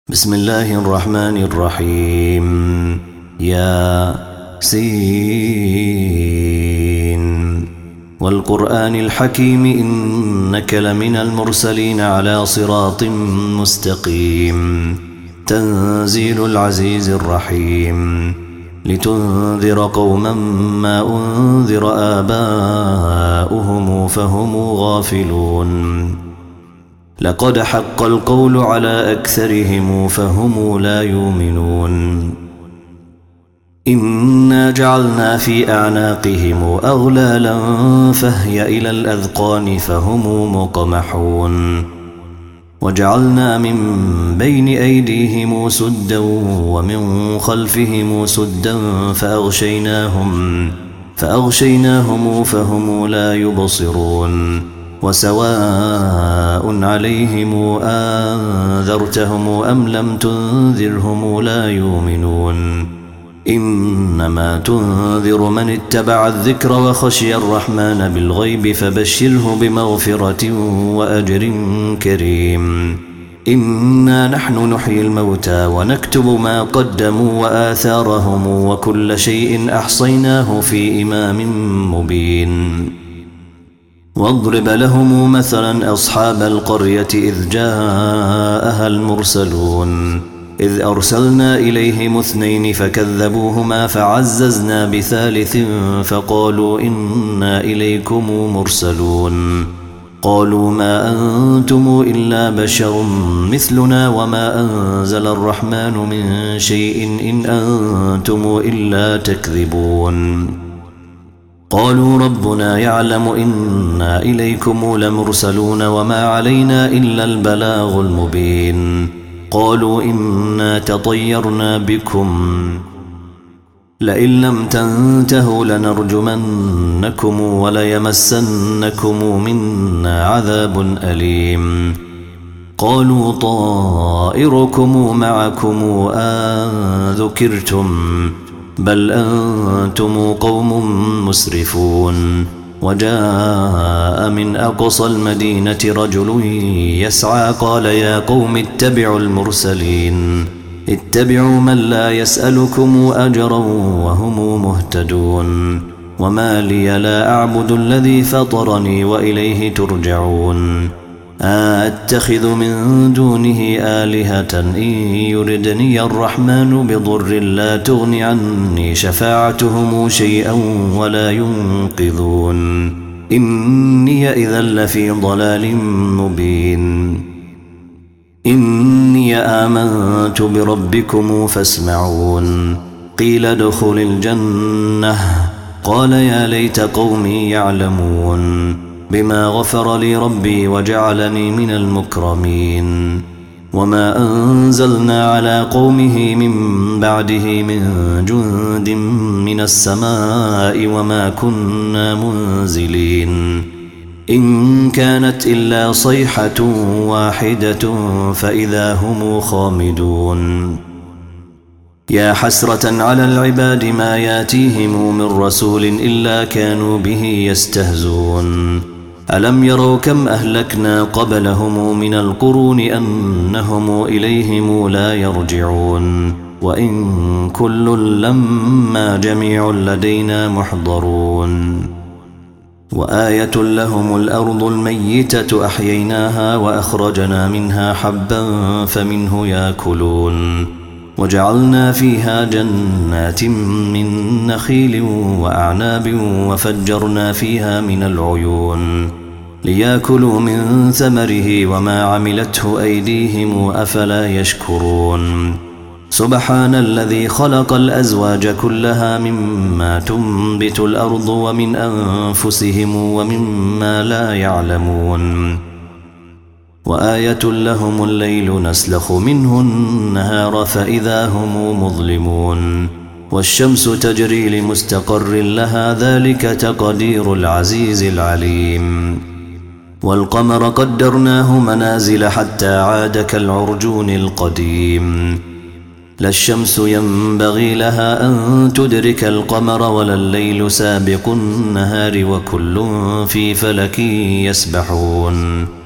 بسم الله الرحمن الرحيم. يا سين والقرآن الحكيم إنك لمن المرسلين على صراط مستقيم. تنزيل العزيز الرحيم. لتنذر قوما ما أنذر آباؤهم فهم غافلون. لقد حق القول على أكثرهم فهم لا يؤمنون. إنا جعلنا في أعناقهم أغلالا فهي إلى الأذقان فهم مقمحون. وجعلنا من بين أيديهم سدا ومن خلفهم سدا فأغشيناهم فهم لا يبصرون. وسواء عليهم أنذرتهم أم لم تنذرهم لا يؤمنون. إنما تنذر من اتبع الذكر وخشي الرحمن بالغيب فبشره بمغفرة وأجر كريم. إنا نحن نحيي الموتى ونكتب ما قدموا وآثارهم وكل شيء أحصيناه في إمام مبين. واضرب لهم مثلا أصحاب القرية إذ جاءها المرسلون إذ أرسلنا إليهم 2 فكذبوهما فعززنا بثالث فقالوا إنا إليكم مرسلون. قالوا ما أنتم إلا بشر مثلنا وما أنزل الرحمن من شيء إن أنتم إلا تكذبون. قالوا ربنا يعلم إنا إليكم لمرسلون وما علينا إلا البلاغ المبين. قالوا إنا تطيرنا بكم لئن لم تنتهوا لنرجمنكم وليمسنكم منا عذاب أليم. قالوا طائركم معكم أذكرتم بل أنتم قوم مسرفون. وجاء من أقصى المدينة رجل يسعى قال يا قوم اتبعوا المرسلين اتبعوا من لا يسألكم أجرا وهم مهتدون. وما لي لا أعبد الذي فطرني وإليه ترجعون. أتخذ من دونه آلهة إن يردني الرحمن بضر لا تغن عني شفاعتهم شيئا ولا ينقذون. إني إذا لفي ضلال مبين. إني آمنت بربكم فاسمعون. قيل ادخل الجنة قال يا ليت قومي يعلمون بما غفر لي ربي وجعلني من المكرمين. وما أنزلنا على قومه من بعده من جند من السماء وما كنا منزلين. إن كانت إلا صيحة واحدة فإذا هم خامدون. يا حسرة على العباد ما ياتيهم من رسول إلا كانوا به يستهزون. ألم يروا كم أهلكنا قبلهم من القرون أنهم إليهم لا يرجعون. وإن كل لما جميع لدينا محضرون. وآية لهم الأرض الميتة أحييناها وأخرجنا منها حبا فمنه يأكلون. وجعلنا فيها جنات من نخيل وأعناب وفجرنا فيها من العيون ليأكلوا من ثمره وما عملته أيديهم أفلا يشكرون. سبحان الذي خلق الأزواج كلها مما تنبت الأرض ومن أنفسهم ومما لا يعلمون. وآية لهم الليل نسلخ منه النهار فإذا هم مظلمون. والشمس تجري لمستقر لها ذلك تقدير العزيز العليم. والقمر قدرناه منازل حتى عاد كالعرجون القديم. لا الشمس ينبغي لها أن تدرك القمر ولا الليل سابق النهار وكل في فلك يسبحون.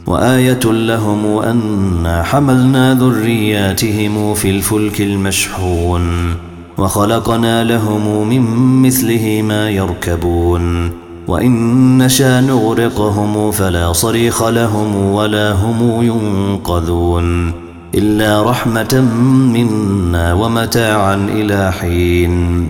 وآية لهم أنا حملنا ذرياتهم في الفلك المشحون وخلقنا لهم من مثله ما يركبون وإن نشأ نغرقهم فلا صريخ لهم ولا هم ينقذون إلا رحمة منا ومتاعا إلى حين.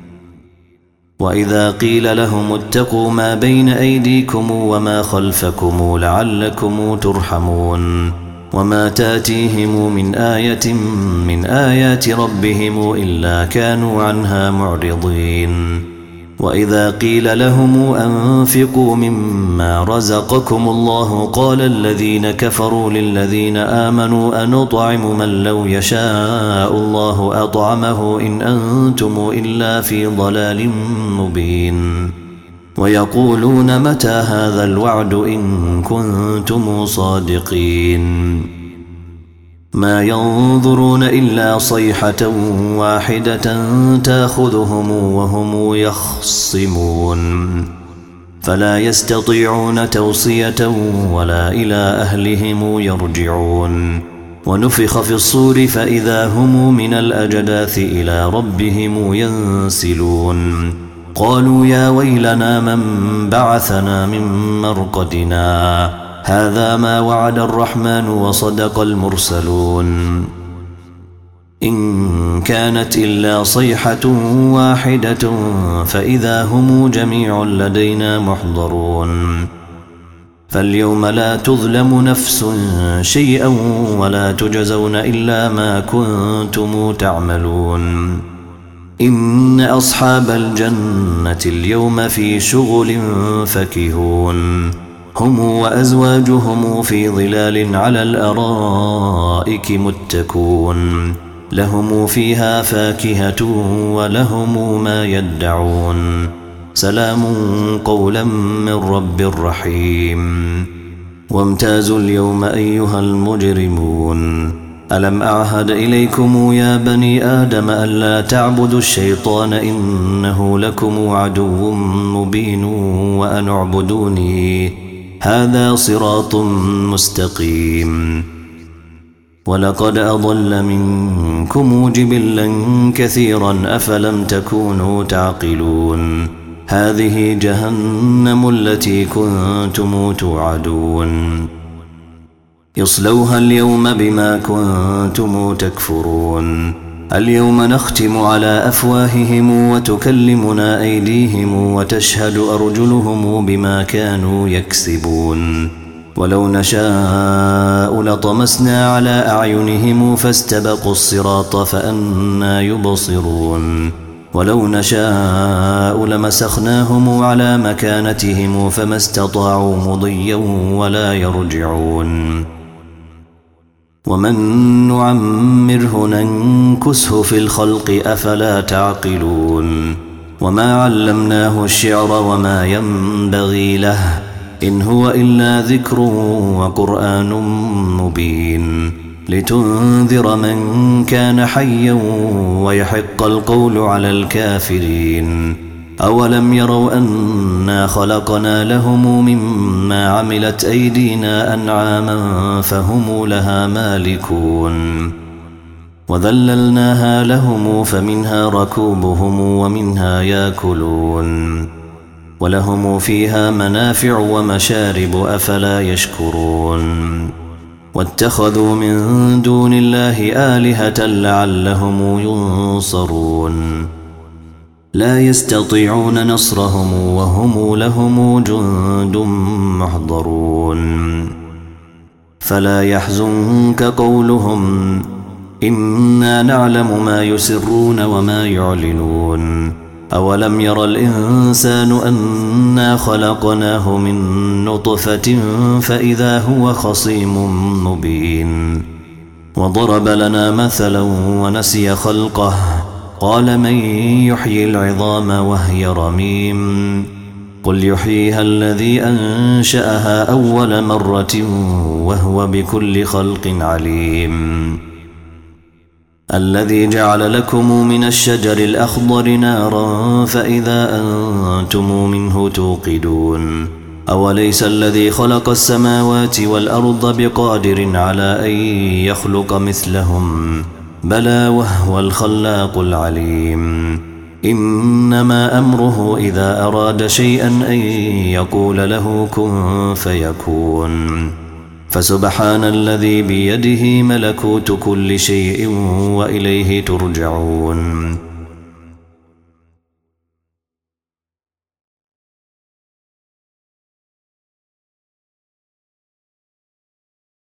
وإذا قيل لهم اتقوا ما بين أيديكم وما خلفكم لعلكم ترحمون وما تاتيهم من آية من آيات ربهم إلا كانوا عنها معرضين. وإذا قيل لهم أنفقوا مما رزقكم الله قال الذين كفروا للذين آمنوا أنطعم من لو يشاء الله أطعمه إن أنتم إلا في ضلال مبين. ويقولون متى هذا الوعد إن كنتم صادقين. ما ينظرون إلا صيحة واحدة تأخذهم وهم يخصمون فلا يستطيعون توصية ولا إلى أهلهم يرجعون. ونفخ في الصور فإذا هم من الأجداث إلى ربهم ينسلون قالوا يا ويلنا من بعثنا من مرقدنا هذا ما وعد الرحمن وصدق المرسلون إن كانت إلا صيحة واحدة فإذا هم جميع لدينا محضرون. فاليوم لا تظلم نفس شيئا ولا تجزون إلا ما كنتم تعملون. إن أصحاب الجنة اليوم في شغل فكهون هم وأزواجهم في ظلال على الأرائك متكون لهم فيها فاكهة ولهم ما يدعون سلام قولا من رب رحيم. وامتازوا اليوم أيها المجرمون ألم أعهد إليكم يا بني آدم ألا تعبدوا الشيطان إنه لكم عدو مبين وأن اعبدوني هذا صراط مستقيم. ولقد أضل منكم جبلا كثيرا أفلم تكونوا تعقلون هذه جهنم التي كنتم توعدون يصلوها اليوم بما كنتم تكفرون. اليوم نختم على أفواههم وتكلمنا أيديهم وتشهد أرجلهم بما كانوا يكسبون. ولو نشاء لطمسنا على أعينهم فاستبقوا الصراط فأنى يبصرون. ولو نشاء لمسخناهم على مكانتهم فما استطاعوا مضيا ولا يرجعون. ومن نعمره ننكسه في الخلق أفلا تعقلون. وما علمناه الشعر وما ينبغي له إن هو إلا ذكر وقرآن مبين لتنذر من كان حيا ويحق القول على الكافرين. أولم يروا أنا خلقنا لهم مما عملت أيدينا أنعاما فهم لها مالكون وذللناها لهم فمنها ركوبهم ومنها ياكلون ولهم فيها منافع ومشارب أفلا يشكرون. واتخذوا من دون الله آلهة لعلهم ينصرون لا يستطيعون نصرهم وهم لهم جند محضرون. فلا يحزنك قولهم إنا نعلم ما يسرون وما يعلنون. أولم ير الإنسان أنا خلقناه من نطفة فإذا هو خصيم مبين. وضرب لنا مثلا ونسي خلقه قال من يحيي العظام وهي رميم قل يحييها الذي أنشأها أول مرة وهو بكل خلق عليم. الذي جعل لكم من الشجر الأخضر نارا فإذا أنتم منه توقدون أوليس الذي خلق السماوات والأرض بقادر على أن يخلق مثلهم بلى وهو الخلاق العليم إنما أمره إذا أراد شيئا أن يقول له كن فيكون فسبحان الذي بيده ملكوت كل شيء وإليه ترجعون